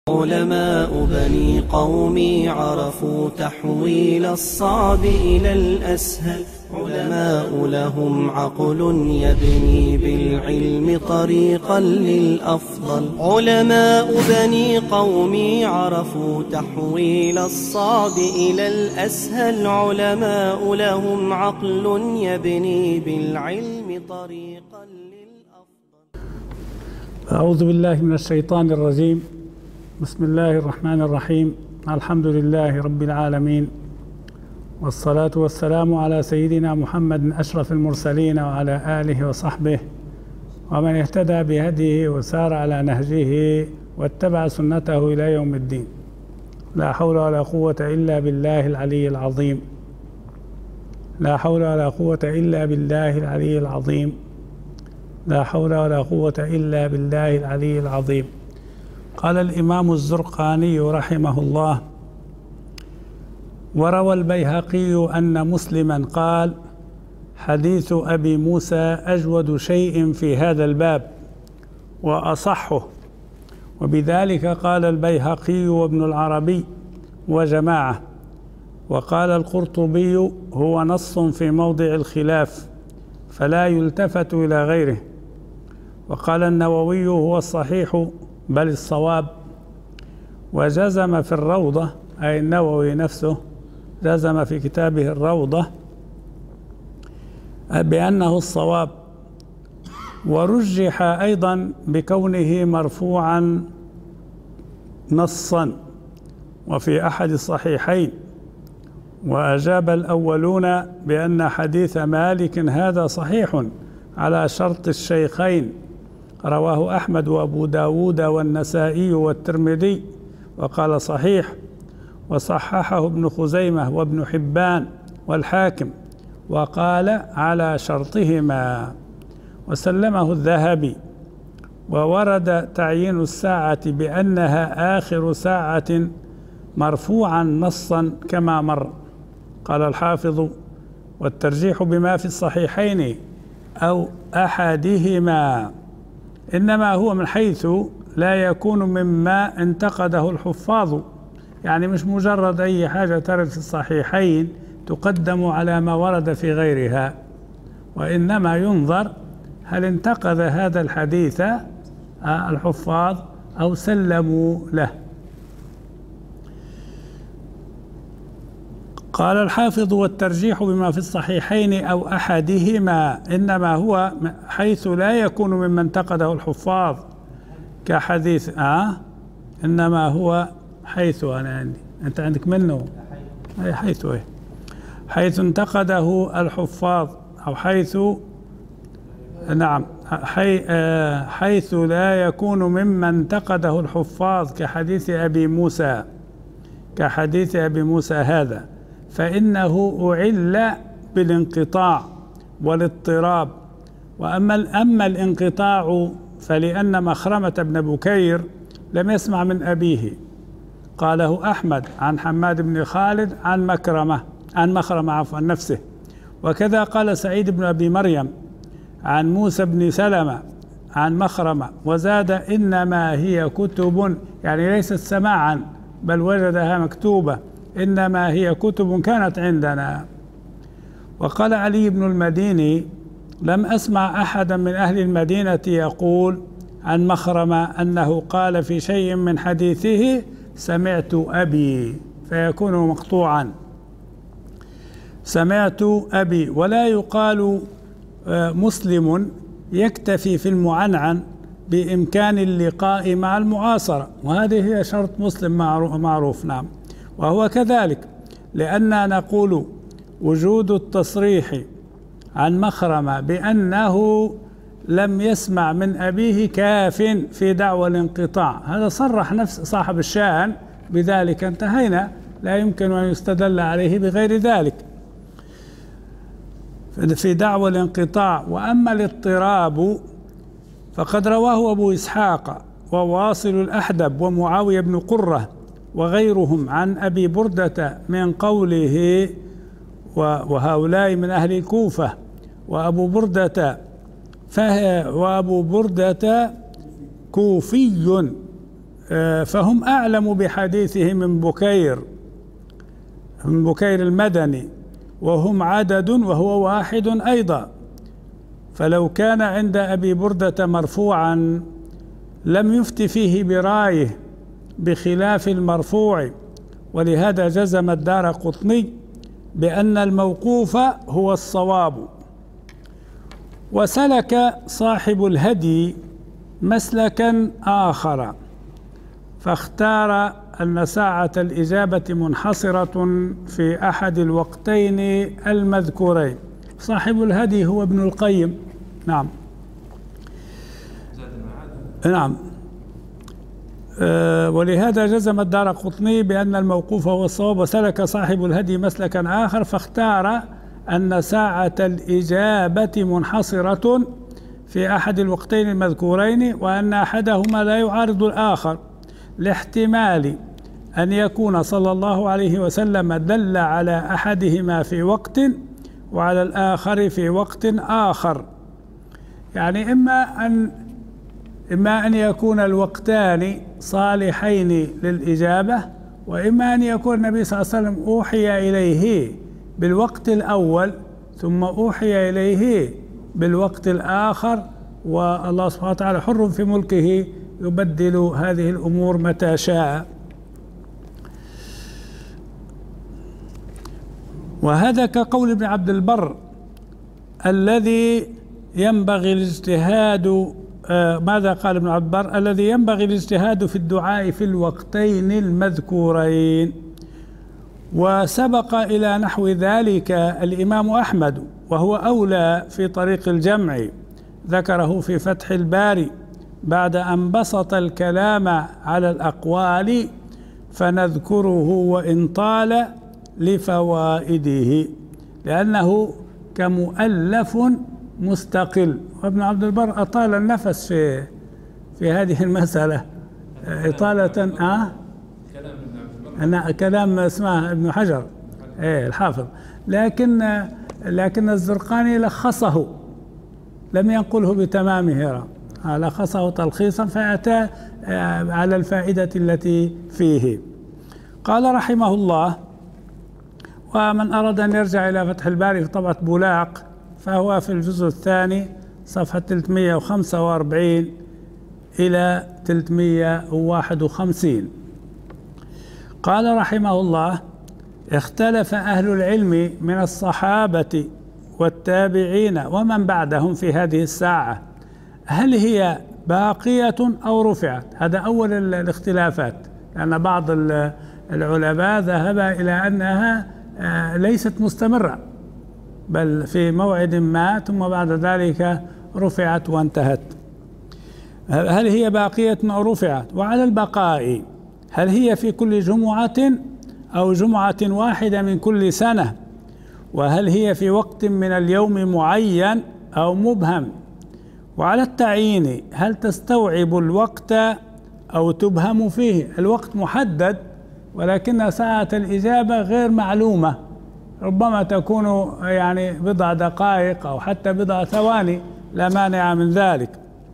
علماء بني قومي عرفوا تحويل الصعب إلى الأسهل. علماء لهم عقل يبني بالعلم طريقا للأفضل. علماء بني قومي عرفوا تحويل الصعب إلى الأسهل. علماء لهم عقل يبني بالعلم طريقا للأفضل. أعوذ بالله من الشيطان الرجيم. بسم الله الرحمن الرحيم. الحمد لله رب العالمين، والصلاة والسلام على سيدنا محمد أشرف المرسلين وعلى آله وصحبه ومن اهتدى بهديه وسار على نهجه واتبع سنته إلى يوم الدين. لا حول ولا قوة إلا بالله العلي العظيم. لا حول ولا قوة إلا بالله العلي العظيم. لا حول ولا قوة إلا بالله العلي العظيم. قال الإمام الزرقاني رحمه الله: وروى البيهقي أن مسلما قال: حديث أبي موسى أجود شيء في هذا الباب وأصحه. وبذلك قال البيهقي وابن العربي وجماعة. وقال القرطبي: هو نص في موضع الخلاف فلا يلتفت إلى غيره. وقال النووي: هو الصحيح بل الصواب. وجزم في الروضة، أي النووي نفسه جزم في كتابه الروضة بأنه الصواب. ورجح أيضا بكونه مرفوعا نصا وفي أحد الصحيحين. وأجاب الأولون بأن حديث مالك هذا صحيح على شرط الشيخين، رواه أحمد وأبو داود والنسائي والترمذي، وقال صحيح. وصححه ابن خزيمة وابن حبان والحاكم، وقال على شرطهما. وسلمه الذهبي. وورد تعيين الساعة بأنها آخر ساعة مرفوعا نصا كما مر. قال الحافظ: والترجيح بما في الصحيحين أو أحدهما إنما هو من حيث لا يكون مما انتقده الحفاظ، يعني مش مجرد أي حاجة ترد في الصحيحين تقدم على ما ورد في غيرها، وإنما ينظر هل انتقد هذا الحديث الحفاظ أو سلموا له. قال الحافظ: والترجيح بما في الصحيحين أو أحدهما إنما هو حيث لا يكون مما انتقده الحفاظ كحديث إنما هو حيث أنا عندي، أنت عندك منه أي حيث إيه؟ حيث انتقده الحفاظ أو حيث نعم حيث لا يكون مما انتقده الحفاظ كحديث أبي موسى هذا، فإنه أعل بالانقطاع والاضطراب. أما الانقطاع فلأن مخرمة بن بكير لم يسمع من أبيه، قاله أحمد عن حماد بن خالد عن مخرمة نفسه. وكذا قال سعيد بن أبي مريم عن موسى بن سلمة عن مخرمة، وزاد: إنما هي كتب، يعني ليست سماعا بل وجدها مكتوبة، إنما هي كتب كانت عندنا. وقال علي بن المديني: لم أسمع أحدا من أهل المدينة يقول عن مخرمة أنه قال في شيء من حديثه سمعت أبي، فيكون مقطوعا سمعت أبي. ولا يقال مسلم يكتفي في المعنعن بإمكان اللقاء مع المعاصرة، وهذه هي شرط مسلم معروف. نعم، وهو كذلك، لأننا نقول وجود التصريح عن مخرمة بأنه لم يسمع من أبيه كاف في دعوى الانقطاع. هذا صرح نفس صاحب الشأن بذلك، انتهينا، لا يمكن أن يستدل عليه بغير ذلك في دعوى الانقطاع. وأما الاضطراب فقد رواه أبو إسحاق وواصل الأحدب ومعاوية بن قرة وغيرهم عن أبي بردة من قوله، وهؤلاء من أهل الكوفة، وأبو بردة كوفي فهم أعلم بحديثه من بكير المدني، وهم عدد وهو واحد أيضا. فلو كان عند أبي بردة مرفوعا لم يفت فيه برأيه بخلاف المرفوع، ولهذا جزم الدارقطني بأن الموقوف هو الصواب. وسلك صاحب الهدي مسلكا آخر فاختار أن ساعة الإجابة منحصرة في أحد الوقتين المذكورين. صاحب الهدي هو ابن القيم. نعم نعم. ولهذا جزم الدارقطني بأن الموقوف هو الصواب. وسلك صاحب الهدي مسلكا آخر فاختار أن ساعة الإجابة منحصرة في أحد الوقتين المذكورين، وأن أحدهما لا يعارض الآخر، لاحتمال أن يكون صلى الله عليه وسلم دل على أحدهما في وقت وعلى الآخر في وقت آخر. يعني إما أن يكون الوقتان صالحين للإجابة، وإما أن يكون النبي صلى الله عليه وسلم أوحي إليه بالوقت الأول ثم أوحي إليه بالوقت الآخر، والله سبحانه وتعالى حر في ملكه يبدل هذه الأمور متى شاء. وهذا كقول ابن عبد البر الذي ينبغي الاجتهاد. ماذا قال ابن عبد البر؟ الذي ينبغي الاجتهاد في الدعاء في الوقتين المذكورين. وسبق إلى نحو ذلك الإمام أحمد، وهو أولى في طريق الجمع، ذكره في فتح الباري بعد أن بسط الكلام على الأقوال، فنذكره وإن طال لفوائده، لأنه كمؤلف مستقل. وابن عبد البر أطال النفس في هذه المسألة إطالة. كلام اسمه ابن حجر الحافظ، لكن الزرقاني لخصه، لم ينقله بتمامه، لخصه تلخيصا فأتى على الفائدة التي فيه. قال رحمه الله: ومن أراد أن يرجع إلى فتح الباري في طبعة بولاق فهو في الجزء الثاني صفحة 345 إلى 351. قال رحمه الله: اختلف أهل العلم من الصحابة والتابعين ومن بعدهم في هذه الساعة، هل هي باقية أو رفعت؟ هذا أول الاختلافات، لأن بعض العلماء ذهب إلى أنها ليست مستمرة، بل في موعد ما ثم بعد ذلك رفعت وانتهت. هل هي باقية أو رفعت؟ وعلى البقاء، هل هي في كل جمعة أو جمعة واحدة من كل سنة؟ وهل هي في وقت من اليوم معين أو مبهم؟ وعلى التعيين، هل تستوعب الوقت أو تبهم فيه؟ الوقت محدد ولكن ساعة الإجابة غير معلومة، ربما تكون يعني بضع دقائق أو حتى بضع ثواني، لا مانع من ذلك.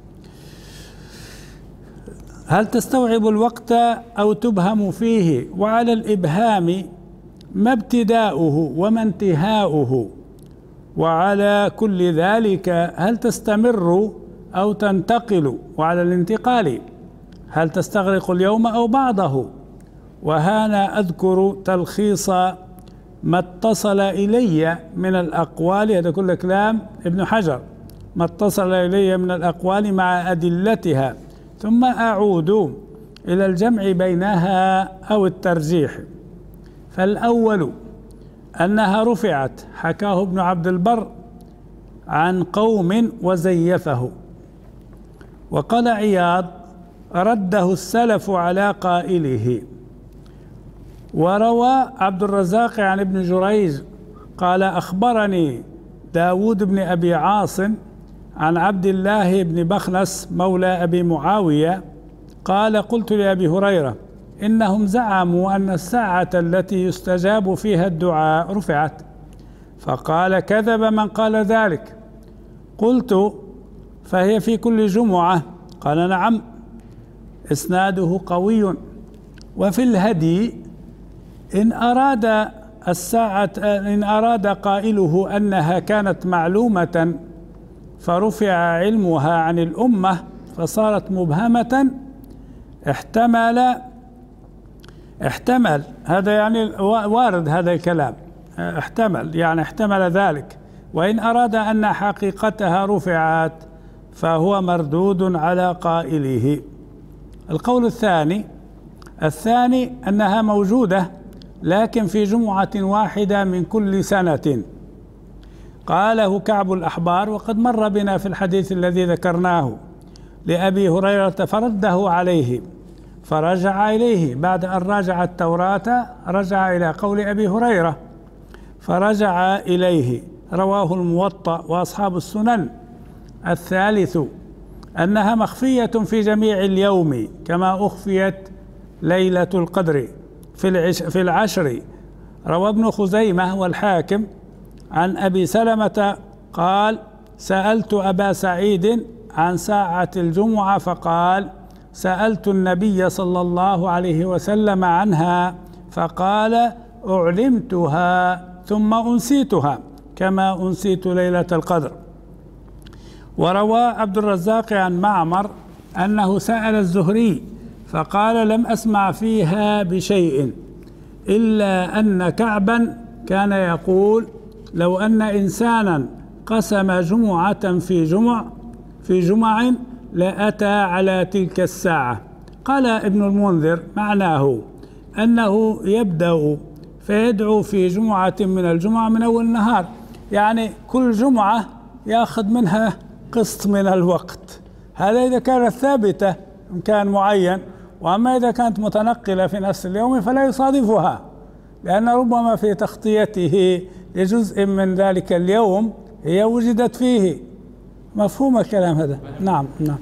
هل تستوعب الوقت أو تبهم فيه؟ وعلى الإبهام، ما ابتداؤه وما انتهاؤه؟ وعلى كل ذلك، هل تستمر أو تنتقل؟ وعلى الانتقال، هل تستغرق اليوم أو بعضه؟ وهنا أذكر تلخيص ما اتصل إلي من الأقوال، هذا كل كلام ابن حجر، ما اتصل إلي من الأقوال مع أدلتها، ثم أعود إلى الجمع بينها أو الترجيح. فالأول أنها رفعت، حكاه ابن عبد البر عن قوم وزيفه. وقال عياض: رده السلف على قائله. وروى عبد الرزاق عن ابن جريج قال: أخبرني داود بن أبي عاصم عن عبد الله بن بخنس مولى أبي معاوية قال: قلت لأبي هريرة: إنهم زعموا أن الساعة التي يستجاب فيها الدعاء رفعت. فقال: كذب من قال ذلك. قلت: فهي في كل جمعة؟ قال: نعم. إسناده قوي. وفي الهدي إن أراد قائله أنها كانت معلومة فرفع علمها عن الأمة فصارت مبهمة احتمل هذا يعني وارد هذا الكلام، احتمل ذلك. وإن أراد أن حقيقتها رفعت فهو مردود على قائله. القول الثاني أنها موجودة لكن في جمعة واحدة من كل سنة، قاله كعب الأحبار، وقد مر بنا في الحديث الذي ذكرناه لأبي هريرة فرده عليه فرجع إليه بعد أن راجع التوراة، رجع إلى قول أبي هريرة فرجع إليه، رواه الموطأ وأصحاب السنن. الثالث أنها مخفية في جميع اليوم كما أخفيت ليلة القدر في العشر، روى ابن خزيمة والحاكم عن أبي سلمة قال: سألت أبا سعيد عن ساعة الجمعة فقال: سألت النبي صلى الله عليه وسلم عنها فقال: أعلمتها ثم أنسيتها كما أنسيت ليلة القدر. وروى عبد الرزاق عن معمر أنه سأل الزهري فقال: لم أسمع فيها بشيء إلا أن كعبا كان يقول: لو أن إنسانا قسم جمعة في جمع لأتى على تلك الساعة. قال ابن المنذر: معناه أنه يبدأ فيدعو في جمعة من الجمعة من أول النهار، يعني كل جمعة يأخذ منها قسط من الوقت. هذا إذا كانت ثابتة كان معين، وأما إذا كانت متنقلة في نفس اليوم فلا يصادفها، لأن ربما في تغطيته لجزء من ذلك اليوم هي وجدت فيه. مفهوم الكلام هذا؟ نعم.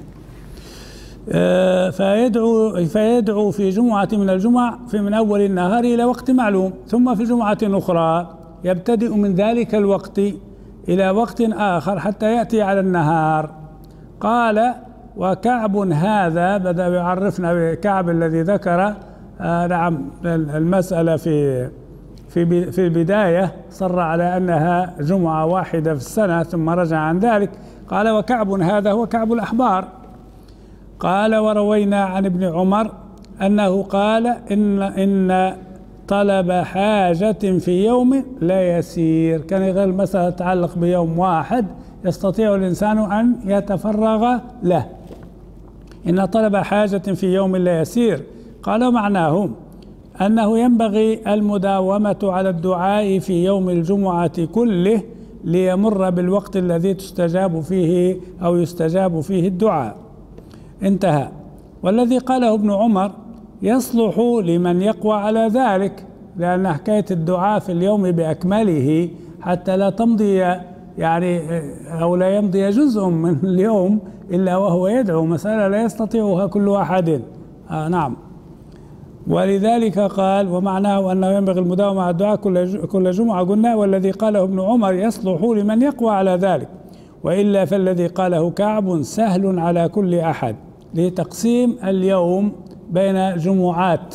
فيدعو في جمعة من الجمع من أول النهار إلى وقت معلوم، ثم في جمعة أخرى يبتدئ من ذلك الوقت إلى وقت آخر حتى يأتي على النهار. قال: وكعب هذا بدأ يعرفنا بكعب الذي ذكر المسألة في البداية، صر على أنها جمعة واحدة في السنة ثم رجع عن ذلك. قال: وكعب هذا هو كعب الأحبار. قال: وروينا عن ابن عمر أنه قال: إن طلب حاجة في يوم لا يسير. كان غير المسألة تتعلق بيوم واحد يستطيع الإنسان أن يتفرغ له. إن طلب حاجة في يوم لا يسير. قال: معناه أنه ينبغي المداومة على الدعاء في يوم الجمعة كله ليمر بالوقت الذي تستجاب فيه أو يستجاب فيه الدعاء. انتهى. والذي قاله ابن عمر يصلح لمن يقوى على ذلك، لأن حكاية الدعاء في اليوم بأكمله حتى لا تمضي أو لا يمضي جزء من اليوم إلا وهو يدعو، مسألة لا يستطيعها كل واحد. نعم. ولذلك قال: ومعناه أنه ينبغي المداومة على الدعاء كل جمعة. قلنا والذي قاله ابن عمر يصلح لمن يقوى على ذلك، وإلا فالذي قاله كعب سهل على كل أحد لتقسيم اليوم بين جمعات.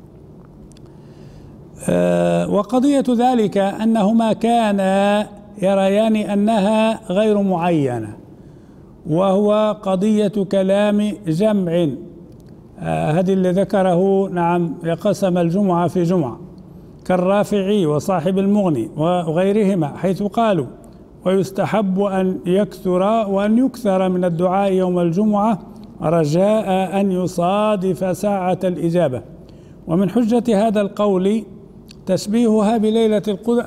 وقضية ذلك أنهما كانا يريان أنها غير معينة، وهو قضية كلام جمع، هذه اللي ذكره يقسم الجمعة في جمعة كالرافعي وصاحب المغني وغيرهما، حيث قالوا: ويستحب أن يكثر من الدعاء يوم الجمعة رجاء أن يصادف ساعة الإجابة. ومن حجة هذا القول تشبيهها بليلة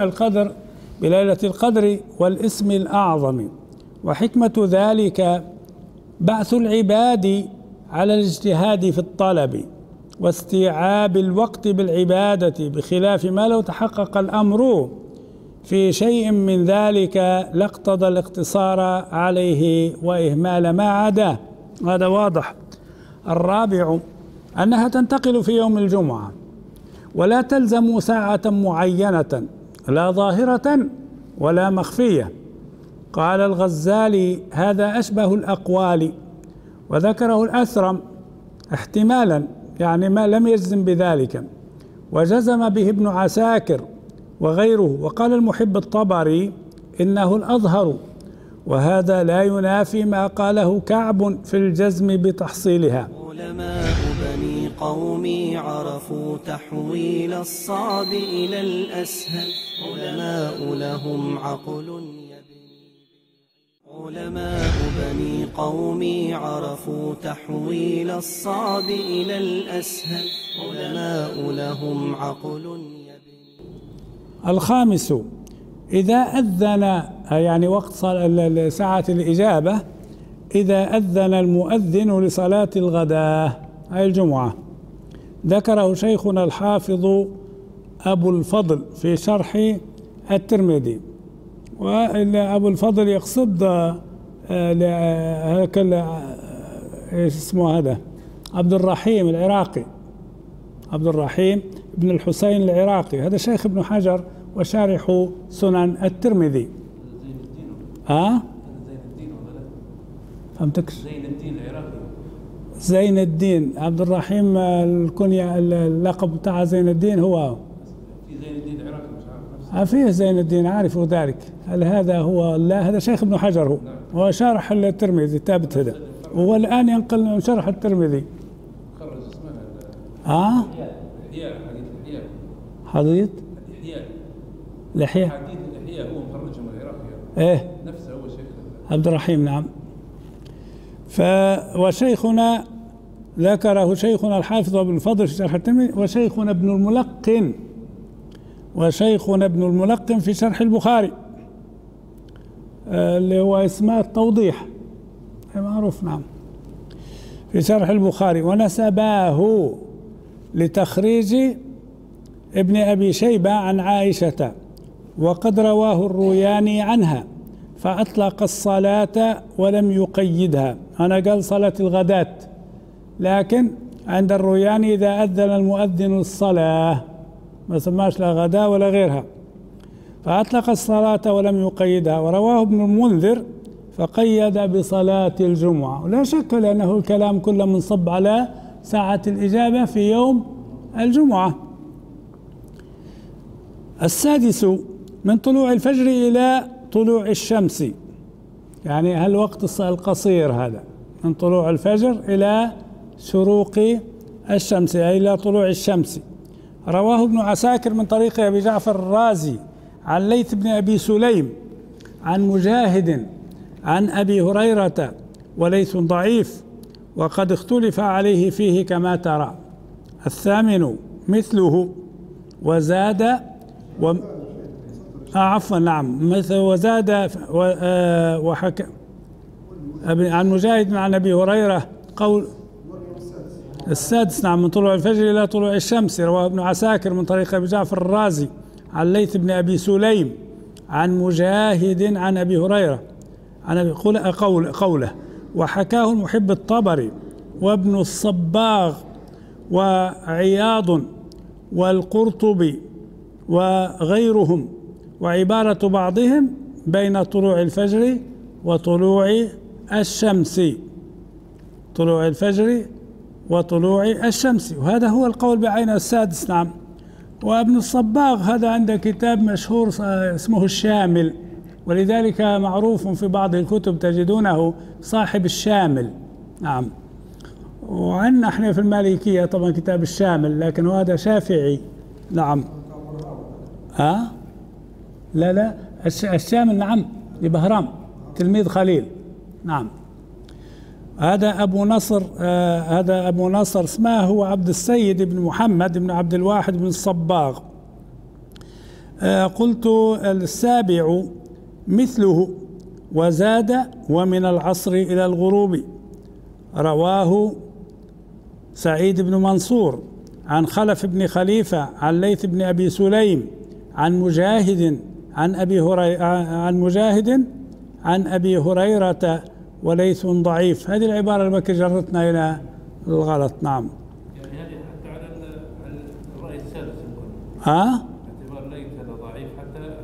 القدر والاسم الأعظم. وحكمة ذلك بعث العباد على الاجتهاد في الطلب واستيعاب الوقت بالعبادة، بخلاف ما لو تحقق الأمر في شيء من ذلك لاقتضى الاقتصار عليه وإهمال ما عداه. هذا واضح. الرابع أنها تنتقل في يوم الجمعة ولا تلزم ساعة معينة لا ظاهرة ولا مخفية. قال الغزالي: هذا أشبه الأقوال. وذكره الأثرم احتمالا، يعني ما لم يجزم بذلك، وجزم به ابن عساكر وغيره. وقال المحب الطبري إنه الأظهر، وهذا لا ينافي ما قاله كعب في الجزم بتحصيلها. علماء بني قومي عرفوا تحويل الصعب إلى الأسهل، علماء لهم عقل يبني. علماء بني قومي عرفوا تحويل الصعب إلى الأسهل، علماء لهم عقل يبني. الخامس إذا أذن، يعني وقت ساعة الإجابة، إذا أذن المؤذن لصلاة الغداة أي الجمعة. ذكره شيخنا الحافظ أبو الفضل في شرح الترمذي. وأبو الفضل يقصد اسمه هذا عبد الرحيم العراقي، عبد الرحيم بن الحسين العراقي، هذا شيخ ابن حجر وشارح سنن الترمذي. فهمتك؟ زين الدين العراقي. زين الدين عبد الرحيم، الكنية اللقب بتاع زين الدين هو في زين الدين العراقي مش عارف. فيه زين الدين، عارف ذلك. هل هذا هو؟ لا، هذا شيخ ابن حجر، هو شارح الترمذي، ثابت هذا، وهو الآن ينقل من شرح الترمذي. خرج اسمها الإحياء، حديث الإحياء، حديث الإحياء هو مخرجه من العراق إيه نفسه، هو شيخ عبد الرحيم. نعم. وشيخنا ذكره شيخنا الحافظ ابن الفضل في شرح الترمذي، وشيخنا ابن الملقن، وشيخنا ابن الملقن في شرح البخاري اللي هو اسمه التوضيح معروف. نعم، في شرح البخاري. ونسباه لتخريج ابن أبي شيبة عن عائشة، وقد رواه الروياني عنها فأطلق الصلاة ولم يقيدها. أنا قال صلاة الغداة، لكن عند الروياني إذا أذن المؤذن الصلاة ما سماش لا غداء ولا غيرها، فأطلق الصلاة ولم يقيدها. ورواه ابن المنذر فقيد بصلاة الجمعة، ولا شك لأنه الكلام كله منصب على ساعة الإجابة في يوم الجمعة. السادس من طلوع الفجر إلى طلوع الشمس، يعني الوقت القصير هذا من طلوع الفجر إلى شروق الشمس أي إلى طلوع الشمس. رواه ابن عساكر من طريق أبي جعفر الرازي عن ليث بن أبي سليم عن مجاهد عن أبي هريرة، وليث ضعيف وقد اختلف عليه فيه كما ترى. الثامن مثله وزاد عفوا نعم، مثل وزاد وحكى عن مجاهد عن أبي هريرة قول. السادس نعم، من طلوع الفجر إلى طلوع الشمس. رواه ابن عساكر من طريق أبي جعفر الرازي عن ليث بن أبي سليم عن مجاهد عن أبي هريرة عن أبي قوله. وحكاه المحب الطبري وابن الصباغ وعياض والقرطبي وغيرهم، وعبارة بعضهم بين طلوع الفجر وطلوع الشمس، طلوع الفجر وطلوع الشمس، وهذا هو القول بعين السادس. نعم. وابن الصباغ هذا عنده كتاب مشهور اسمه الشامل، ولذلك معروف في بعض الكتب تجدونه صاحب الشامل. نعم. وعندنا احنا في المالكية طبعا كتاب الشامل، لكن هذا شافعي. نعم. لا الشامل نعم لبهرام تلميذ خليل. نعم. هذا أبو نصر اسمه هو عبد السيد بن محمد بن عبد الواحد بن الصباغ. قلت السابع مثله وزاد ومن العصر إلى الغروب. رواه سعيد بن منصور عن خلف بن خليفة عن ليث بن أبي سليم عن مجاهد عن أبي هريرة وليث ضعيف. هذه العبارة التي جرتنا إلى الغلط. نعم. يعني هذه حتى على الرأي السادس يمكن. اعتبار ليث هذا ضعيف حتى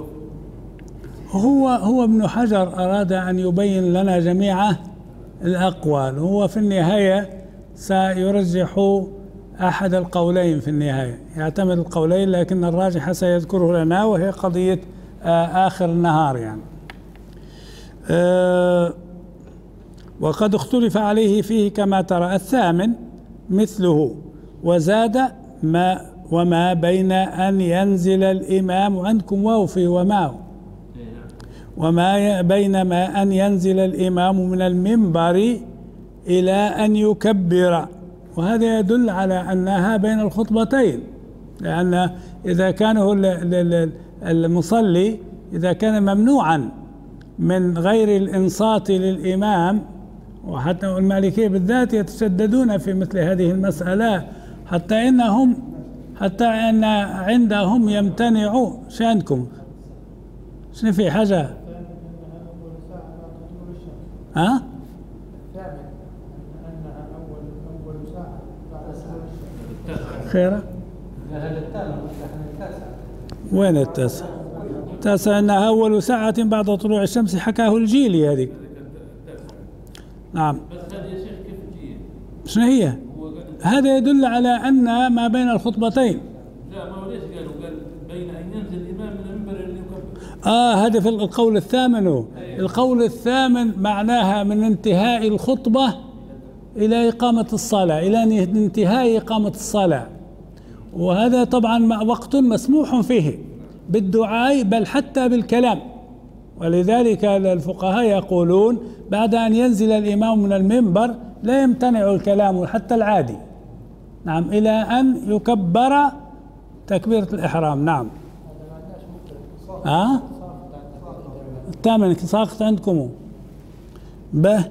هو ابن حجر أراد أن يبين لنا جميع الأقوال. هو في النهاية سيرجح أحد القولين في النهاية، يعتمد القولين، لكن الراجح سيذكره لنا وهي قضية آخر النهار يعني. وقد اختلف عليه فيه كما ترى. الثامن مثله وزاد وما بين أن ينزل الإمام، عندكم واو فيه وما بين ما أن ينزل الإمام من المنبر إلى أن يكبر، وهذا يدل على أنها بين الخطبتين، لأن إذا كان المصلي إذا كان ممنوعا من غير الإنصات للإمام، وحتى المالكية بالذات يتشددون في مثل هذه المسألة حتى أن عندهم يمتنعوا. شأنكم شنو في حاجة؟ ها؟ خيرة؟ وين التاسع؟ التاسع أنها أول ساعة بعد طلوع الشمس، حكاه الجيلي هذيك. نعم. بس هذا يا شيخ كيف الجيل؟ شنو هي؟ هذا يدل على أن ما بين الخطبتين. لا، ما هو ليش قال بين أن ينزل الإمام من المنبر اللي يكبر. هذا في القول الثامن. القول الثامن معناها من انتهاء الخطبة إلى إقامة الصلاة، إلى انتهاء إقامة الصلاة، وهذا طبعا وقت مسموح فيه بالدعاء بل حتى بالكلام، ولذلك الفقهاء يقولون بعد أن ينزل الإمام من المنبر لا يمتنع الكلام حتى العادي، نعم، إلى أن يكبر تكبيرة الإحرام. نعم. الثامن ساقط عندكم به.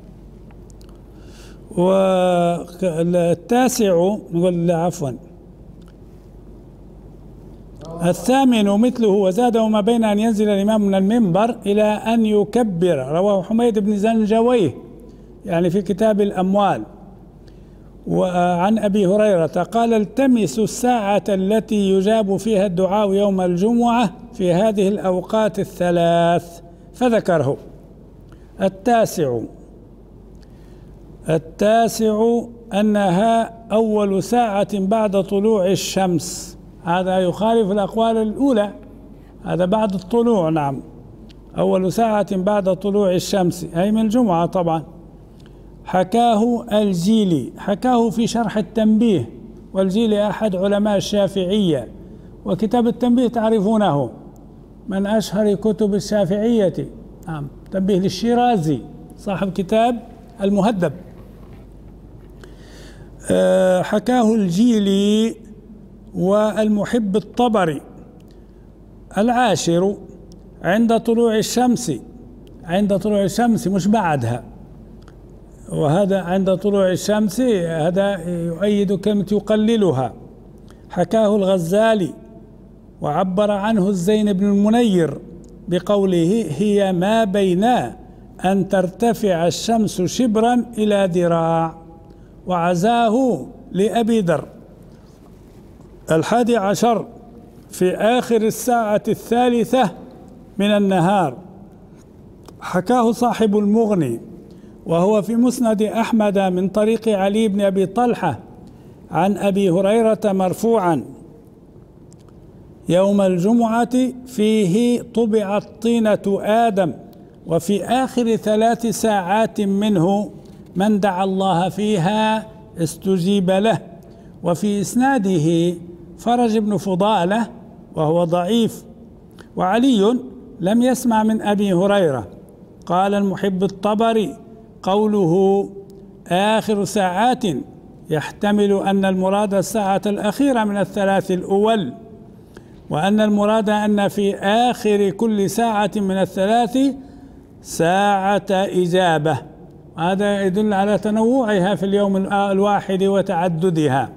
والتاسع نقول عفوا الثامن مثله وزاد وما بين أن ينزل الإمام من المنبر إلى أن يكبر، رواه حميد بن زنجويه يعني في كتاب الأموال. وعن أبي هريرة قال التمسوا الساعة التي يجاب فيها الدعاء يوم الجمعة في هذه الأوقات الثلاث، فذكره. التاسع أنها أول ساعة بعد طلوع الشمس، هذا يخالف الأقوال الأولى، هذا بعد الطلوع. نعم، أول ساعة بعد طلوع الشمس أي من الجمعة طبعا. حكاه الجيلي، حكاه في شرح التنبيه، والجيلي أحد علماء الشافعية، وكتاب التنبيه تعرفونه من أشهر كتب الشافعية. نعم، تنبيه للشيرازي صاحب كتاب المهذب. حكاه الجيلي والمحب الطبري. العاشر عند طلوع الشمس، عند طلوع الشمس مش بعدها، وهذا عند طلوع الشمس هذا يؤيد كلمة يقللها. حكاه الغزالي وعبر عنه الزين بن المنير بقوله هي ما بين أن ترتفع الشمس شبرا إلى ذراع، وعزاه لأبي ذر. 11 في آخر الساعة الثالثة من النهار، حكاه صاحب المغني وهو في مسند أحمد من طريق علي بن أبي طلحة عن أبي هريرة مرفوعا يوم الجمعة فيه طبعت طينة آدم، وفي آخر 3 ساعات منه من دعا الله فيها استجيب له. وفي إسناده فرج بن فضالة وهو ضعيف. وعلي لم يسمع من أبي هريرة. قال المحب الطبري قوله آخر ساعات يحتمل أن المراد الساعة الأخيرة من ال3 الأول، وأن المراد أن في آخر كل ساعة من ال3 ساعة إجابة. هذا يدل على تنوعها في اليوم الواحد وتعددها،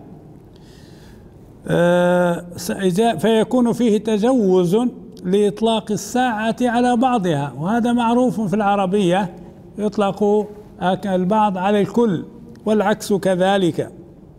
فيكون فيه تجوز لإطلاق الساعة على بعضها، وهذا معروف في العربية، يطلق البعض على الكل والعكس كذلك.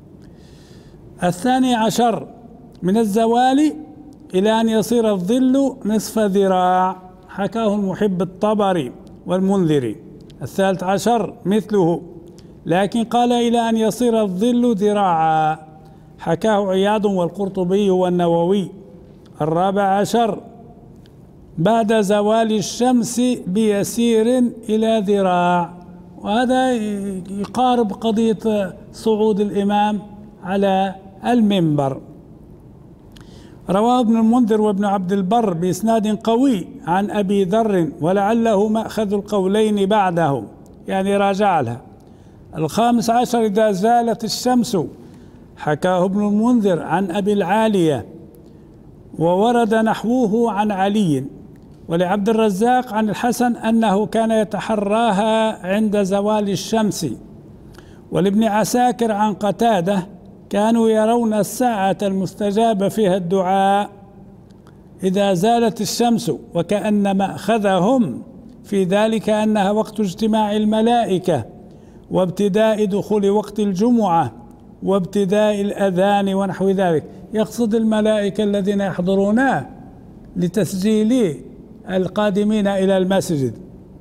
12 من الزوال إلى أن يصير الظل نصف ذراع، حكاه المحب الطبري والمنذري. 13 مثله لكن قال إلى أن يصير الظل ذراعا، حكاه عياض والقرطبي والنووي. 14 بعد زوال الشمس بيسير إلى ذراع، وهذا يقارب قضية صعود الإمام على المنبر. رواه ابن المنذر وابن عبد البر بإسناد قوي عن أبي ذر، ولعله مأخذ القولين بعده، يعني راجع لها. 15 إذا زالت الشمس، حكاه ابن المنذر عن أبي العالية، وورد نحوه عن علي. ولعبد الرزاق عن الحسن أنه كان يتحراها عند زوال الشمس. ولابن عساكر عن قتادة كانوا يرون الساعة المستجاب فيها الدعاء إذا زالت الشمس، وكأن مأخذهم في ذلك أنها وقت اجتماع الملائكة وابتداء دخول وقت الجمعة وابتداء الأذان ونحو ذلك. يقصد الملائكة الذين يحضرون لتسجيل القادمين إلى المسجد.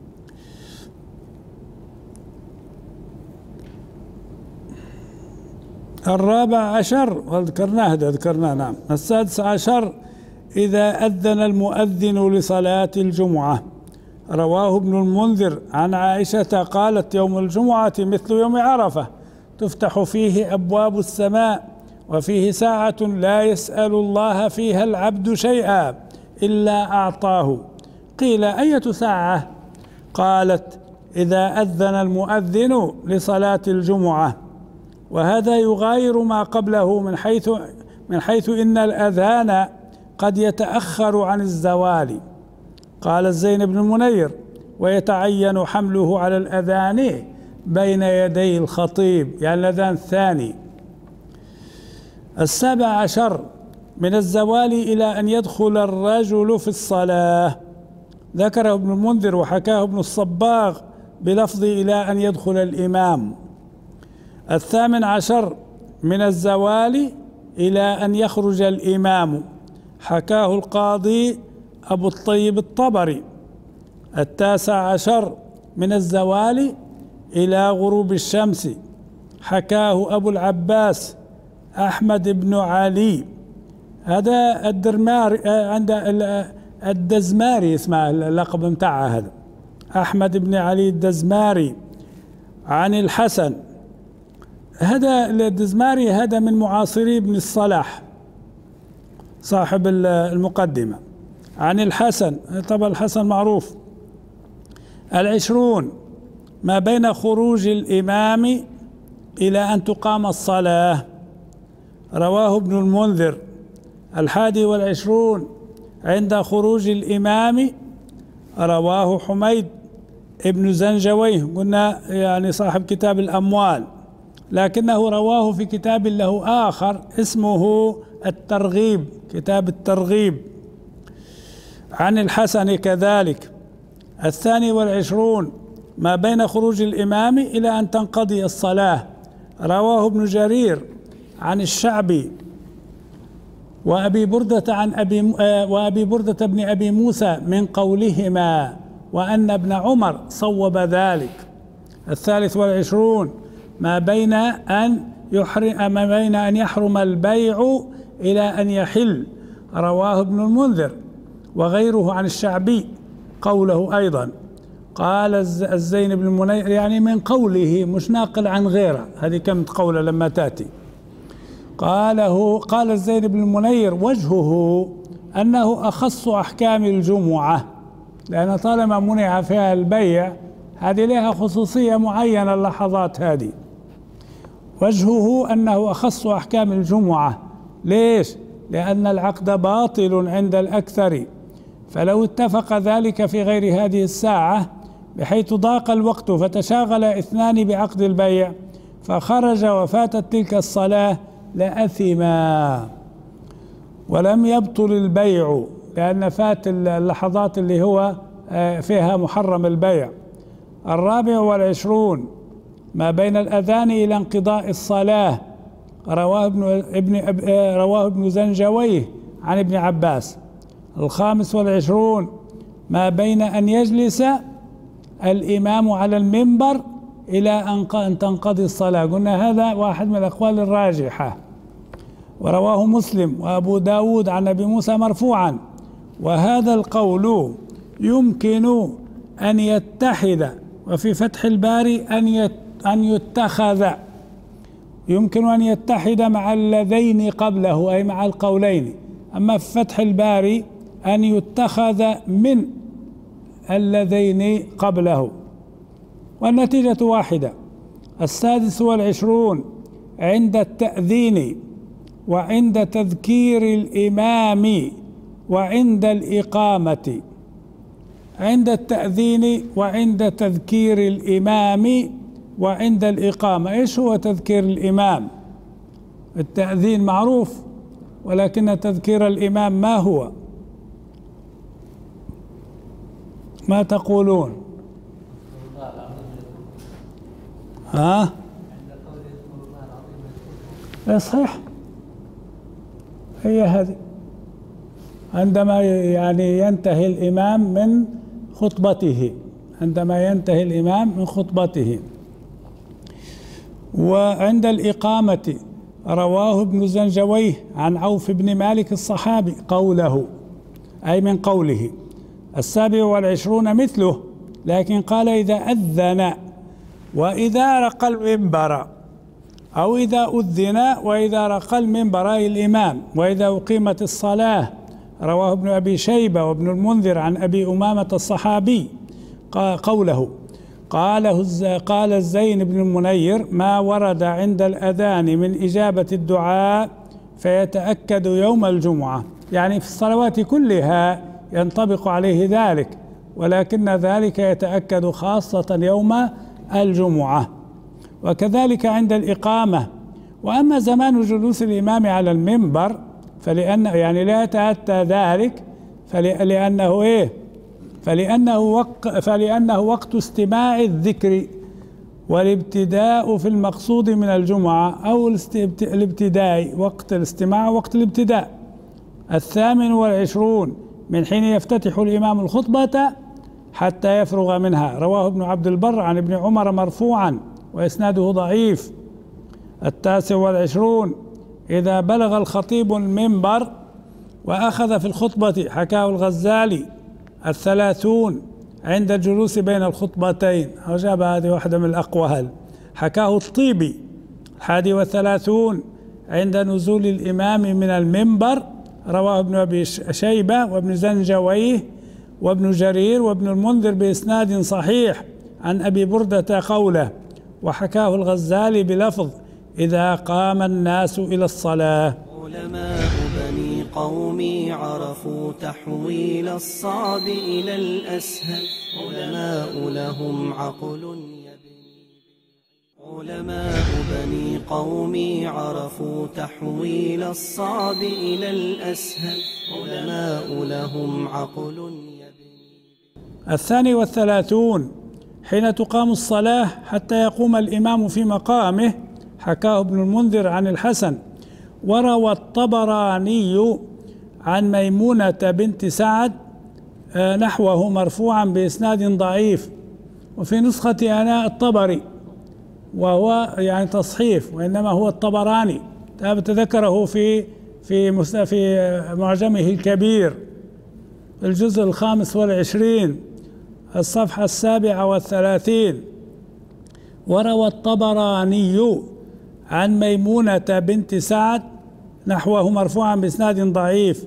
الرابع عشر ذكرناه نعم. 16 إذا أذن المؤذن لصلاة الجمعة. رواه ابن المنذر عن عائشة قالت: يوم الجمعة مثل يوم عرفة، تفتح فيه أبواب السماء، وفيه ساعة لا يسأل الله فيها العبد شيئا إلا أعطاه. قيل: أية ساعة؟ قالت: إذا أذن المؤذن لصلاة الجمعة. وهذا يغاير ما قبله من حيث إن الأذان قد يتأخر عن الزوال. قال الزين بن المنير: ويتعين حمله على الأذان بين يدي الخطيب، يعني الأذان الثاني. 17 من الزوال إلى أن يدخل الرجل في الصلاة. ذكره ابن المنذر وحكاه ابن الصباغ بلفظ إلى أن يدخل الإمام. 18 من الزوال إلى أن يخرج الإمام، حكاه القاضي أبو الطيب الطبري. 19 من الزوال إلى غروب الشمس، حكاه أبو العباس أحمد بن علي. هذا الدرماري عند الدزماري اسمه اللقب متاعه، هذا أحمد بن علي الدزماري عن الحسن. هذا الدزماري هذا من معاصري ابن الصلاح صاحب المقدمة. عن الحسن، طبعا الحسن معروف. 20 ما بين خروج الإمام إلى أن تقام الصلاة. رواه ابن المنذر. 21 عند خروج الإمام، رواه حميد ابن زنجويه، قلنا يعني صاحب كتاب الأموال، لكنه رواه في كتاب له آخر اسمه الترغيب، كتاب الترغيب. عن الحسن كذلك. 22 ما بين خروج الإمام إلى أن تنقضي الصلاة. رواه ابن جرير عن الشعبي وأبي بردة بن أبي موسى من قولهما، وأن ابن عمر صوب ذلك. 23 ما بين أن يحرم البيع إلى أن يحل. رواه ابن المنذر وغيره عن الشعبي قوله أيضا. قال الزين بن المنير، يعني من قوله مش ناقل عن غيره، هذه كم قولة لما تأتي. قال الزين بن المنير: وجهه أنه أخص أحكام الجمعة، لأن طالما منع فيها البيع هذه لها خصوصية معينة اللحظات هذه. وجهه أنه أخص أحكام الجمعة. ليش؟ لأن العقد باطل عند الأكثر، فلو اتفق ذلك في غير هذه الساعة بحيث ضاق الوقت فتشاغل اثنان بعقد البيع فخرج وفاتت تلك الصلاة لأثما، ولم يبطل البيع لأن فات اللحظات اللي هو فيها محرم البيع. 24 ما بين الأذان إلى انقضاء الصلاة. رواه ابن زنجويه عن ابن عباس. 25 ما بين أن يجلس الإمام على المنبر إلى أن تنقضي الصلاة. قلنا هذا واحد من الأقوال الراجحة. ورواه مسلم وأبو داود عن أبي موسى مرفوعا. وهذا القول يمكن أن يتحد، وفي فتح الباري أن يتخذ، يمكن أن يتحد مع اللذين قبله أي مع القولين. أما في فتح الباري أن يتخذ من اللذين قبله، والنتيجة واحدة. 26 عند التأذين وعند تذكير الإمام وعند الإقامة. عند التأذين وعند تذكير الإمام وعند الإقامة. إيش هو تذكير الإمام؟ التأذين معروف، ولكن تذكير الإمام ما هو؟ ما تقولون؟ صحيح، هي هذه. عندما يعني ينتهي الإمام من خطبته، عندما ينتهي الإمام من خطبته. وعند الإقامة رواه ابن زنجويه عن عوف بن مالك الصحابي قوله، أي من قوله. 27 مثله، لكن قال إذا أذن وإذا رقى المنبر، أو إذا أذن وإذا رقى المنبر أي الإمام، وإذا أقيمت الصلاة. رواه ابن أبي شيبة وابن المنذر عن أبي أمامة الصحابي قوله. قال الزين بن المنير ما ورد عند الأذان من إجابة الدعاء فيتأكد يوم الجمعة، يعني في الصلوات كلها ينطبق عليه ذلك، ولكن ذلك يتأكد خاصة يوم الجمعة. وكذلك عند الإقامة. وأما زمان جلوس الإمام على المنبر فلأن يعني لا يتأتى ذلك، فلأنه إيه؟ فلأنه وقت استماع الذكر، والابتداء في المقصود من الجمعة، أو الابتداء وقت الاستماع وقت الابتداء. 28 من حين يفتتح الإمام الخطبة حتى يفرغ منها. رواه ابن عبد البر عن ابن عمر مرفوعا وإسناده ضعيف. 29 إذا بلغ الخطيب المنبر وأخذ في الخطبة، حكاه الغزالي. 30 عند الجلوس بين الخطبتين، أجاب هذه واحدة من الأقوال، حكاه الطيبي. 31 عند نزول الإمام من المنبر، رواه ابن أبي شيبة وابن زنجويه وابن جرير وابن المنذر بإسناد صحيح عن أبي بردة قوله، وحكاه الغزالي بلفظ إذا قام الناس إلى الصلاة. علماء بني قومي عرفوا تحويل الصعب إلى الأسهل، علماء لهم عقل يبني. علماء بني قومي عرفوا تحويل الصعب إلى الأسهل، علماء لهم عقل يبني. 32 حين تقام الصلاة حتى يقوم الإمام في مقامه، حكاه ابن المنذر عن الحسن. وروى الطبراني عن ميمونة بنت سعد نحوه مرفوعا بإسناد ضعيف، وفي نسخة أنا الطبري، وهو يعني تصحيف، وإنما هو الطبراني، تذكره في معجمه الكبير الجزء 25 الصفحة 37. وروى الطبراني عن ميمونة بنت سعد نحوه مرفوعا بإسناد ضعيف.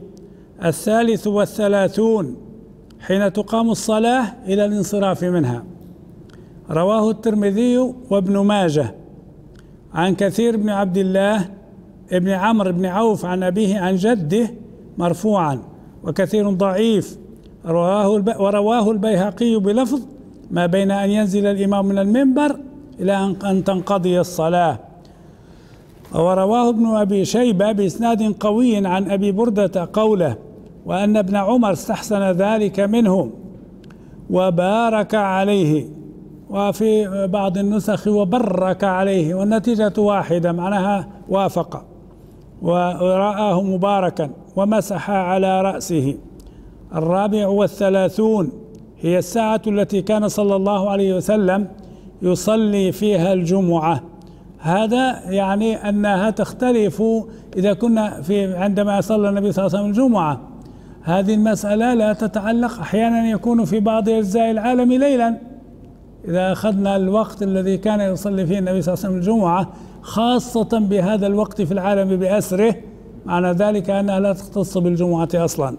33 حين تقام الصلاة إلى الانصراف منها. رواه الترمذي وابن ماجه عن كثير بن عبد الله ابن عمرو بن عوف عن أبيه عن جده مرفوعا، وكثير ضعيف. ورواه البيهقي بلفظ ما بين أن ينزل الإمام من المنبر إلى أن تنقضي الصلاة. ورواه ابن أبي شيبة بإسناد قوي عن أبي بردة قوله وأن ابن عمر استحسن ذلك منه وبارك عليه، وفي بعض النسخ وبرك عليه، والنتيجة واحدة معناها وافق، ورآه مباركا ومسح على رأسه. 34 هي الساعة التي كان صلى الله عليه وسلم يصلي فيها الجمعة. هذا يعني أنها تختلف إذا كنا عندما صلى النبي صلى الله عليه وسلم الجمعة. هذه المسألة لا تتعلق، أحيانا يكون في بعض أجزاء العالم ليلا. إذا أخذنا الوقت الذي كان يصلي فيه النبي صلى الله عليه وسلم الجمعة خاصة بهذا الوقت في العالم بأسره، معنى ذلك أنها لا تختص بالجمعة أصلا.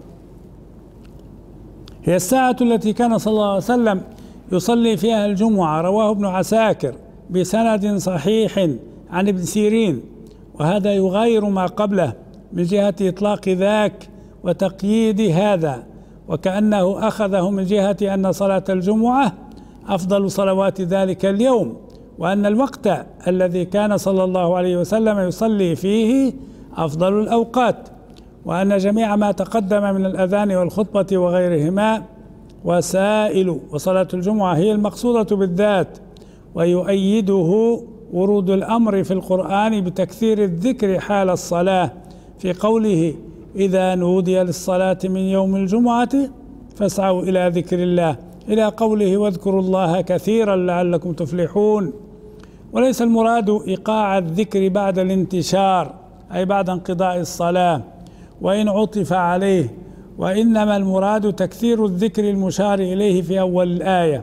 هي الساعة التي كان صلى الله عليه وسلم يصلي فيها الجمعة. رواه ابن عساكر بسند صحيح عن ابن سيرين، وهذا يغاير ما قبله من جهة إطلاق ذاك وتقييد هذا، وكأنه أخذه من جهة أن صلاة الجمعة أفضل صلوات ذلك اليوم، وأن الوقت الذي كان صلى الله عليه وسلم يصلي فيه أفضل الأوقات، وأن جميع ما تقدم من الأذان والخطبة وغيرهما وسائل، وصلاة الجمعة هي المقصودة بالذات. ويؤيده ورود الأمر في القرآن بتكثير الذكر حال الصلاة في قوله: إذا نودي للصلاة من يوم الجمعة فاسعوا إلى ذكر الله، إلى قوله: واذكروا الله كثيرا لعلكم تفلحون. وليس المراد إيقاع الذكر بعد الانتشار، أي بعد انقضاء الصلاة وإن عطف عليه، وإنما المراد تكثير الذكر المشار إليه في أول الآية.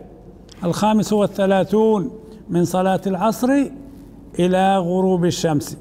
35 من صلاة العصر إلى غروب الشمس.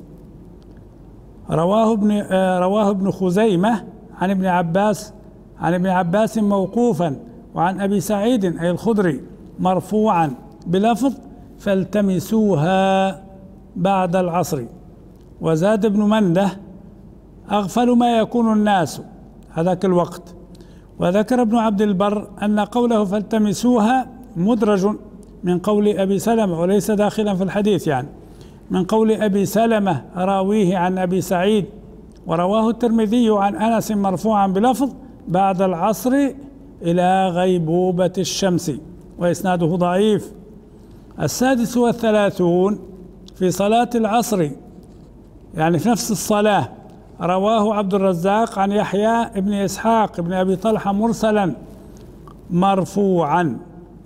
رواه ابن خزيمة عن ابن عباس موقوفا، وعن أبي سعيد أي الخدري مرفوعا بلفظ: فالتمسوها بعد العصر. وزاد ابن منده: أغفل ما يكون الناس هذاك الوقت. وذكر ابن عبد البر أن قوله فالتمسوها مدرج من قول أبي سلمة، وليس داخلا في الحديث، يعني من قول أبي سلمة راويه عن أبي سعيد. ورواه الترمذي عن أنس مرفوعا بلفظ: بعد العصر إلى غيبوبة الشمس، وإسناده ضعيف. 36 في صلاة العصر، يعني في نفس الصلاة. رواه عبد الرزاق عن يحيى بن إسحاق بن أبي طلحة مرسلا مرفوعا.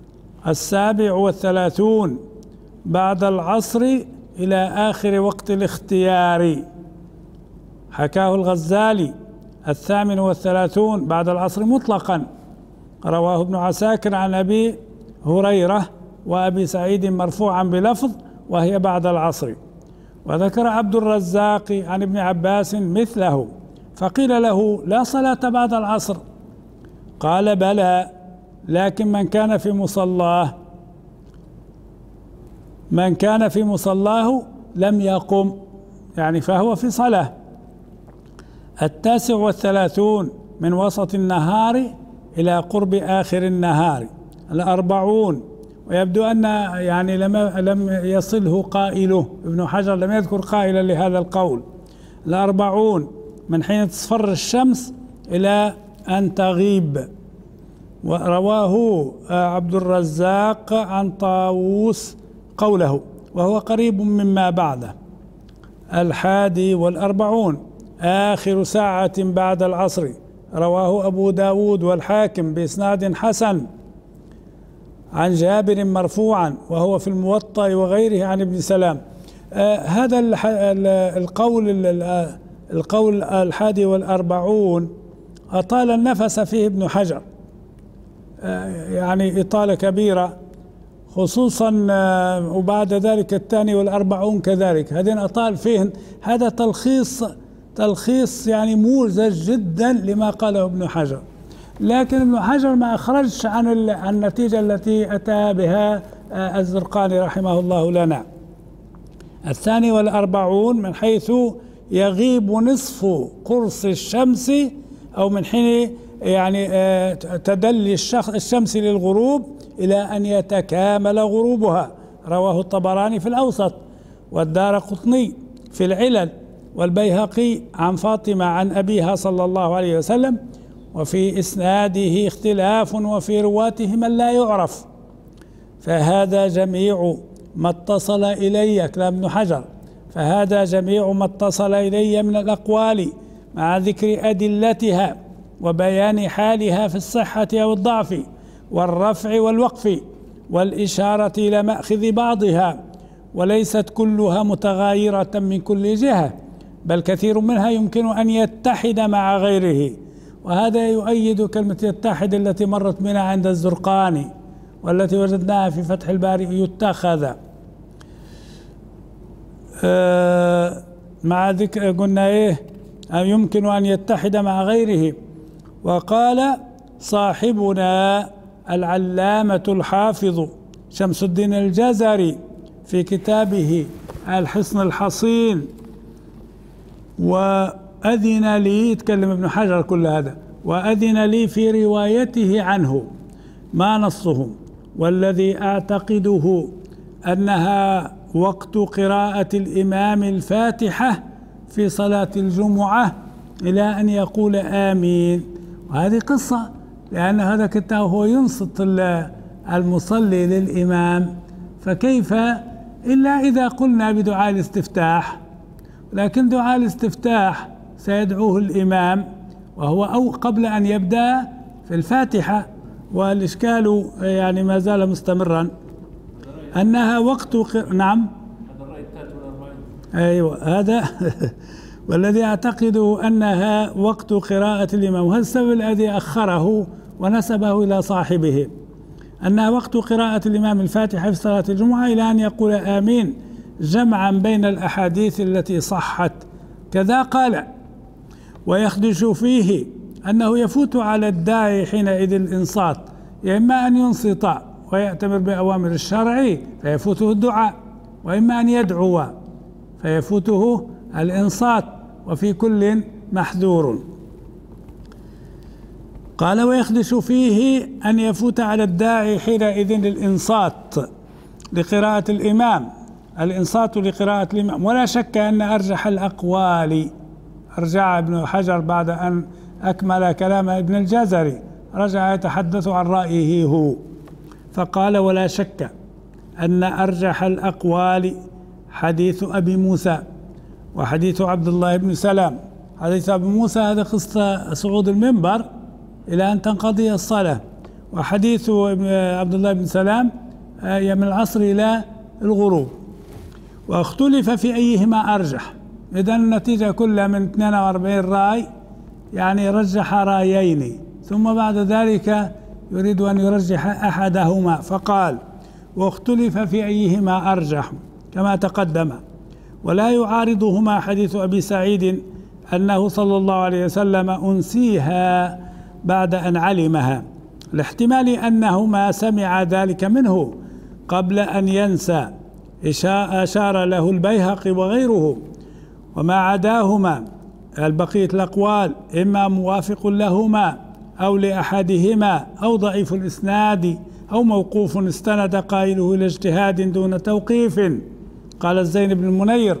37 بعد العصر إلى آخر وقت الاختيار، حكاه الغزالي. 38 بعد العصر مطلقا، رواه ابن عساكر عن أبي هريرة وأبي سعيد مرفوعا بلفظ: وهي بعد العصر. وذكر عبد الرزاق عن ابن عباس مثله، فقيل له: لا صلاة بعد العصر؟ قال: بلى، لكن من كان في مصلاه لم يقم، يعني فهو في صلاة. 39 من وسط النهار إلى قرب آخر النهار. 40 ويبدو أن يعني لم يصله قائله، ابن حجر لم يذكر قائلا لهذا القول. 40 من حين تصفر الشمس إلى أن تغيب. ورواه عبد الرزاق عن طاووس قوله، وهو قريب مما بعده. 41 آخر ساعة بعد العصر، رواه أبو داود والحاكم بإسناد حسن عن جابر مرفوعا، وهو في الموطأ وغيره عن ابن سلام. هذا القول 41 أطال النفس فيه ابن حجر، يعني إطالة كبيرة، خصوصا وبعد ذلك 42 كذلك، هذين أطال فيهن. هذا تلخيص يعني موزج جدا لما قاله ابن حجر، لكن ابن حجر ما أخرجش عن النتيجة التي أتى بها الزرقاني رحمه الله لنا. 42 من حيث يغيب نصف قرص الشمس، أو من حين يعني تدلي الشمس للغروب إلى أن يتكامل غروبها. رواه الطبراني في الأوسط، والدارقطني في العلل، والبيهقي عن فاطمة عن أبيها صلى الله عليه وسلم. وفي إسناده اختلاف، وفي رواته من لا يعرف. فهذا جميع ما اتصل إلي، كلام ابن حجر، فهذا جميع ما اتصل إلي من الأقوال مع ذكر أدلتها وبيان حالها في الصحة أو الضعف والرفع والوقف والإشارة إلى مأخذ بعضها، وليست كلها متغايرة من كل جهة، بل كثير منها يمكن أن يتحد مع غيره. وهذا يؤيد كلمة يتحد التي مرت بنا عند الزرقاني والتي وجدناها في فتح الباري، يتخذ. مع ذكر قلنا يمكن أن يتحد مع غيره. وقال صاحبنا العلامة الحافظ شمس الدين الجزري في كتابه الحصن الحصين: وأذن لي، يتكلم ابن حجر كل هذا، وأذن لي في روايته عنه ما نصه، والذي أعتقده أنها وقت قراءة الإمام الفاتحة في صلاة الجمعة إلى أن يقول آمين. وهذه قصة، لأن هذا كتاب هو ينصت المصلي للإمام، فكيف إلا إذا قلنا بدعاء الاستفتاح، لكن دعاء الاستفتاح سيدعوه الإمام وهو أو قبل أن يبدأ في الفاتحة. والإشكال يعني ما زال مستمرا أنها وقت نعم، هذا الرأي الثالث والأربعين. أيوة هذا والذي أعتقد أنها وقت قراءة الإمام، وهذا السبب الذي أخره ونسبه إلى صاحبه، أنها وقت قراءة الإمام الفاتحة في صلاة الجمعة إلى أن يقول آمين، جمعا بين الأحاديث التي صحت. كذا قال: ويخدش فيه أنه يفوت على الداعي حينئذ الإنصات، إما أن ينصت ويأتمر بأوامر الشرع فيفوته الدعاء، وإما أن يدعو فيفوته الإنصات، وفي كل محذور. قال: ويخدش فيه أن يفوت على الداعي حينئذ الإنصات لقراءة الإمام، الإنصات لقراءة الإمام. ولا شك أن أرجح الأقوال، رجع ابن حجر بعد أن أكمل كلام ابن الجزري، رجع يتحدث عن رأيه هو، فقال: ولا شك أن أرجح الأقوال حديث أبي موسى وحديث عبد الله بن سلام. حديث أبي موسى هذا قصة صعود المنبر إلى أن تنقضي الصلاة، وحديث عبد الله بن سلام من العصر إلى الغروب. واختلف في أيهما أرجح، إذن النتيجة كلها من 42 رأي، يعني رجح رأيين، ثم بعد ذلك يريد أن يرجح أحدهما، فقال: واختلف في أيهما أرجح كما تقدم، ولا يعارضهما حديث أبي سعيد أنه صلى الله عليه وسلم أنسيها بعد أن علمها، لاحتمال أنهما سمع ذلك منه قبل أن ينسى، أشار له البيهقي وغيره. وما عداهما البقية الأقوال إما موافق لهما أو لأحدهما أو ضعيف الإسناد أو موقوف استند قائله إلى اجتهاد دون توقيف. قال الزين بن المنير: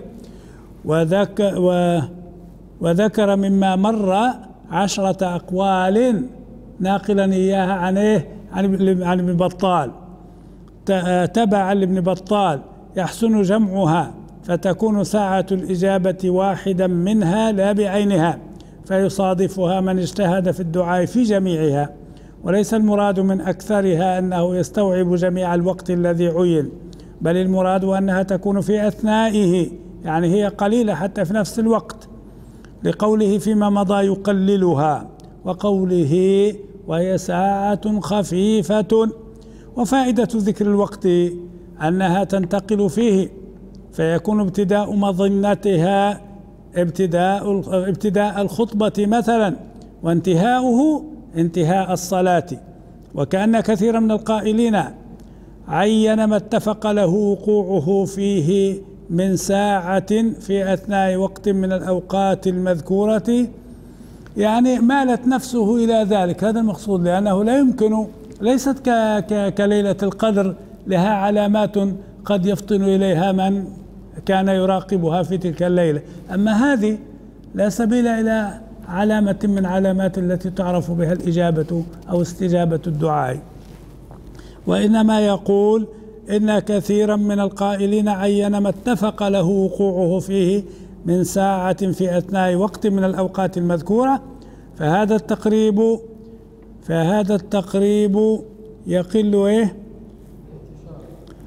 وذكر مما مر 10 أقوال ناقلا إياها عن ابن بطال، تبعا لابن بطال يحسن جمعها، فتكون ساعة الإجابة واحدا منها لا بعينها، فيصادفها من اجتهد في الدعاء في جميعها، وليس المراد من أكثرها أنه يستوعب جميع الوقت الذي عين، بل المراد أنها تكون في أثنائه، يعني هي قليلة حتى في نفس الوقت، لقوله فيما مضى يقللها، وقوله وهي ساعة خفيفة. وفائدة ذكر الوقت أنها تنتقل فيه، فيكون ابتداء مظنتها ابتداء الخطبة مثلا، وانتهاؤه انتهاء الصلاة. وكأن كثيرا من القائلين عين ما اتفق له وقوعه فيه من ساعة في أثناء وقت من الأوقات المذكورة، يعني مالت نفسه إلى ذلك، هذا المقصود، لأنه لا يمكن، ليست كليلة القدر لها علامات قد يفطن إليها من كان يراقبها في تلك الليلة، أما هذه لا سبيل إلى علامة من علامات التي تعرف بها الإجابة أو استجابة الدعاء. وإنما يقول إن كثيرا من القائلين عين ما اتفق له وقوعه فيه من ساعة في أثناء وقت من الأوقات المذكورة، فهذا التقريب يقل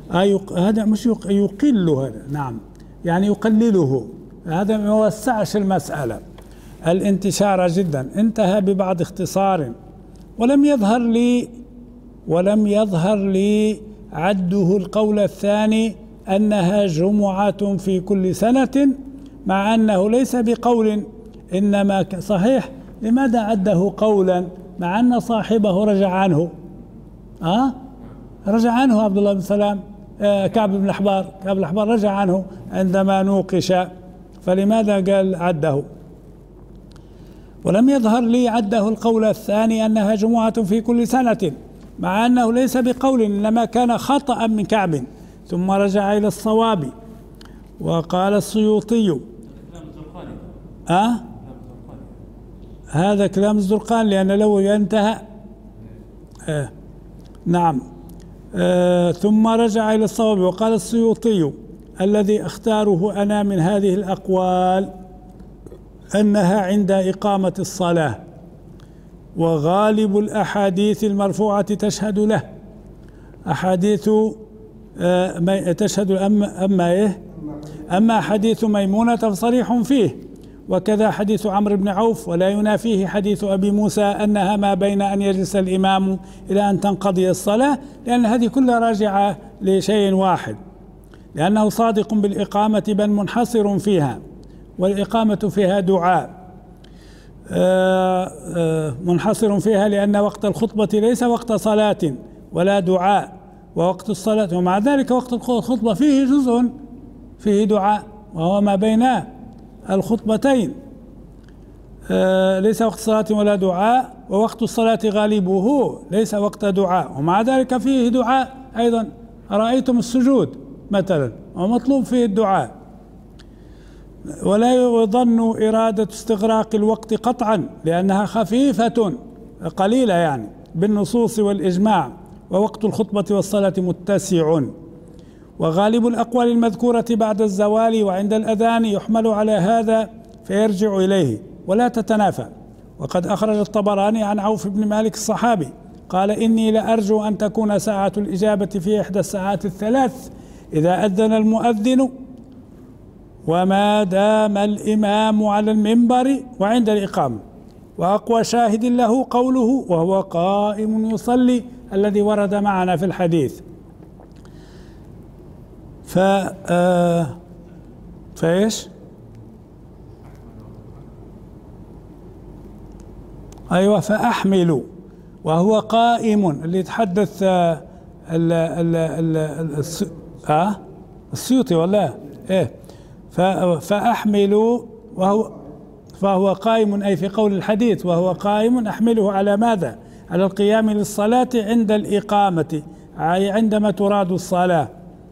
هذا مش يقل، هذا نعم يعني يقلله، هذا ما يوسعش المسألة، الانتشار جدا. انتهى ببعض اختصار. ولم يظهر لي عده القول الثاني أنها جمعة في كل سنة، مع أنه ليس بقول إنما صحيح. لماذا عده قولا مع أن صاحبه رجع عنه؟ رجع عنه عبد الله بن سلام، كعب بن الأحبار رجع عنه عندما نوقش، فلماذا قال عده؟ ولم يظهر لي عده القول الثاني أنها جمعة في كل سنة، مع أنه ليس بقول إنما كان خطأ من كعب ثم رجع إلى الصواب. وقال السيوطي هذا كلام الزرقان، لأن لو ينتهى نعم ثم رجع إلى الصواب. وقال السيوطي الذي اختاره أنا من هذه الأقوال أنها عند إقامة الصلاة، وغالب الأحاديث المرفوعة تشهد له. أحاديث تشهد أما حديث ميمونة فصريح فيه، وكذا حديث عمرو بن عوف، ولا ينافيه حديث أبي موسى أنها ما بين أن يجلس الإمام إلى أن تنقضي الصلاة، لأن هذه كلها راجعة لشيء واحد، لأنه صادق بالإقامة بل منحصر فيها، والإقامة فيها دعاء منحصر فيها، لأن وقت الخطبة ليس وقت صلاة ولا دعاء، ووقت الصلاة ومع ذلك وقت الخطبة فيه جزء فيه دعاء، وهو ما بين الخطبتين، ليس وقت صلاة ولا دعاء، ووقت الصلاة غالبه ليس وقت دعاء، ومع ذلك فيه دعاء أيضا. أرأيتم السجود مثلا ومطلوب فيه الدعاء. ولا يظن إرادة استغراق الوقت قطعا، لأنها خفيفة قليلة يعني بالنصوص والإجماع، ووقت الخطبة والصلاة متسع. وغالب الأقوال المذكورة بعد الزوال وعند الأذان يحمل على هذا فيرجع إليه ولا تتنافى. وقد أخرج الطبراني عن عوف بن مالك الصحابي قال: إني لأرجو أن تكون ساعة الإجابة في إحدى الساعات الثلاث إذا أذن المؤذن وما دام الإمام على المنبر وعند الإقامة. وأقوى شاهد له قوله وهو قائم يصلي الذي ورد معنا في الحديث. فإيش؟ أيوة، فأحمل وهو قائم، اللي يتحدث السيوطي ولا إيه؟ فأحمل فهو قائم، أي في قول الحديث وهو قائم، أحمله على ماذا؟ على القيام للصلاة عند الإقامة، أي عندما تراد الصلاة.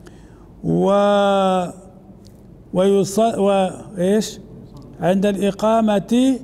وإيش عند الإقامة؟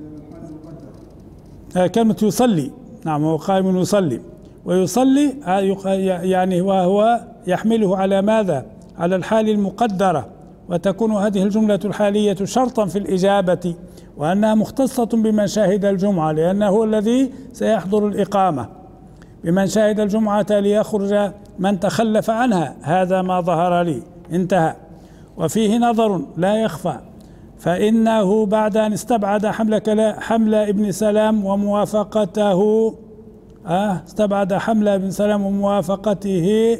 كلمة يصلي، نعم، هو قائم يصلي، ويصلي يعني وهو يحمله على ماذا؟ على الحال المقدرة، وتكون هذه الجملة الحالية شرطا في الإجابة، وأنها مختصة بمن شهد الجمعة، لأنه هو الذي سيحضر الإقامة. بمن شهد الجمعة ليخرج من تخلف عنها، هذا ما ظهر لي. انتهى. وفيه نظر لا يخفى، فإنه بعد أن استبعد حمل ابن سلام وموافقته استبعد حمل ابن سلام وموافقته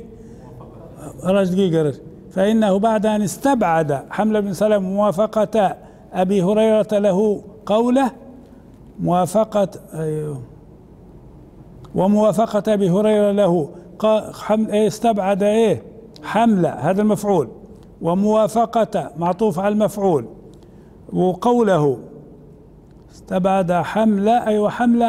فإنه بعد أن استبعد حمل بن سلام وموافقة أبي هريرة له قوله وموافقة أبي هريرة له استبعد حمل، هذا المفعول، وموافقة معطوف على المفعول، وقوله استبعد حمل، أي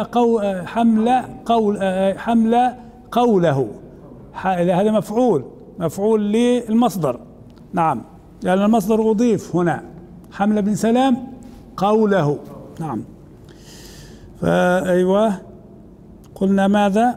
حمل قوله، هذا مفعول للمصدر، نعم، لأن المصدر أضيف هنا، حمل بن سلام قوله، نعم. فأيوه، قلنا ماذا؟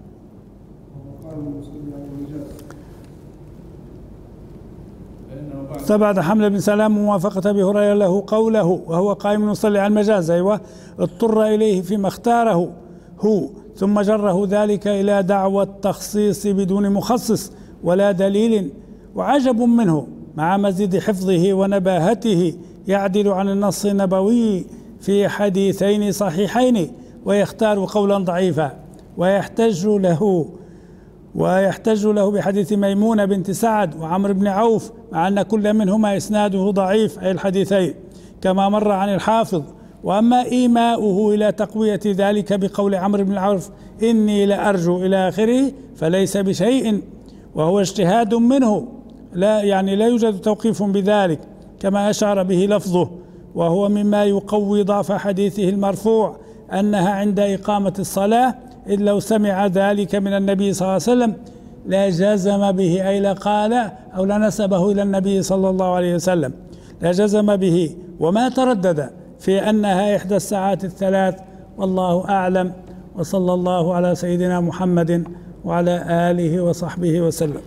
استبعد حمل بن سلام وموافقة أبي هريرة له قوله وهو قائم يصلي على المجاز، أيوه، اضطر إليه فيما اختاره هو، ثم جره ذلك إلى دعوى التخصيص بدون مخصص، ولا دليل، وعجب منه مع مزيد حفظه ونباهته يعدل عن النص النبوي في حديثين صحيحين ويختار قولا ضعيفا ويحتج له بحديث ميمونة بنت سعد وعمرو بن عوف، مع أن كل منهما إسناده ضعيف، أي الحديثين كما مر عن الحافظ. وأما إيماؤه إلى تقوية ذلك بقول عمرو بن عوف إني لأرجو إلى آخره فليس بشيء، وهو اجتهاد منه، لا يوجد توقيف بذلك كما أشار به لفظه، وهو مما يقوي ضعف حديثه المرفوع أنها عند إقامة الصلاة، إذ لو سمع ذلك من النبي صلى الله عليه وسلم لجزم به، أي لقال أو لنسبه إلى النبي صلى الله عليه وسلم، لجزم به وما تردد في أنها إحدى الساعات الثلاث، والله أعلم. وصلى الله على سيدنا محمد وعلى آله وصحبه وسلم.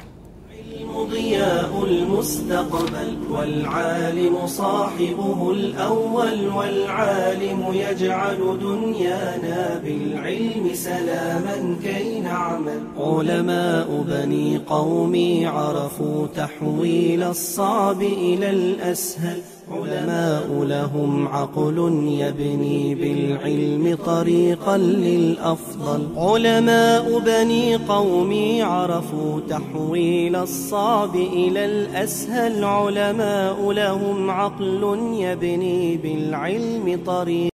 ضياء المستقبل والعالم صاحبه الأول، والعالم يجعل دنيانا بالعلم سلاما كي نعمل. علماء بني قومي عرفوا تحويل الصعب إلى الأسهل، علماء لهم عقل يبني بالعلم طريقا للأفضل. علماء بني قومي عرفوا تحويل الصعب إلى الأسهل، علماء لهم عقل يبني بالعلم طريقا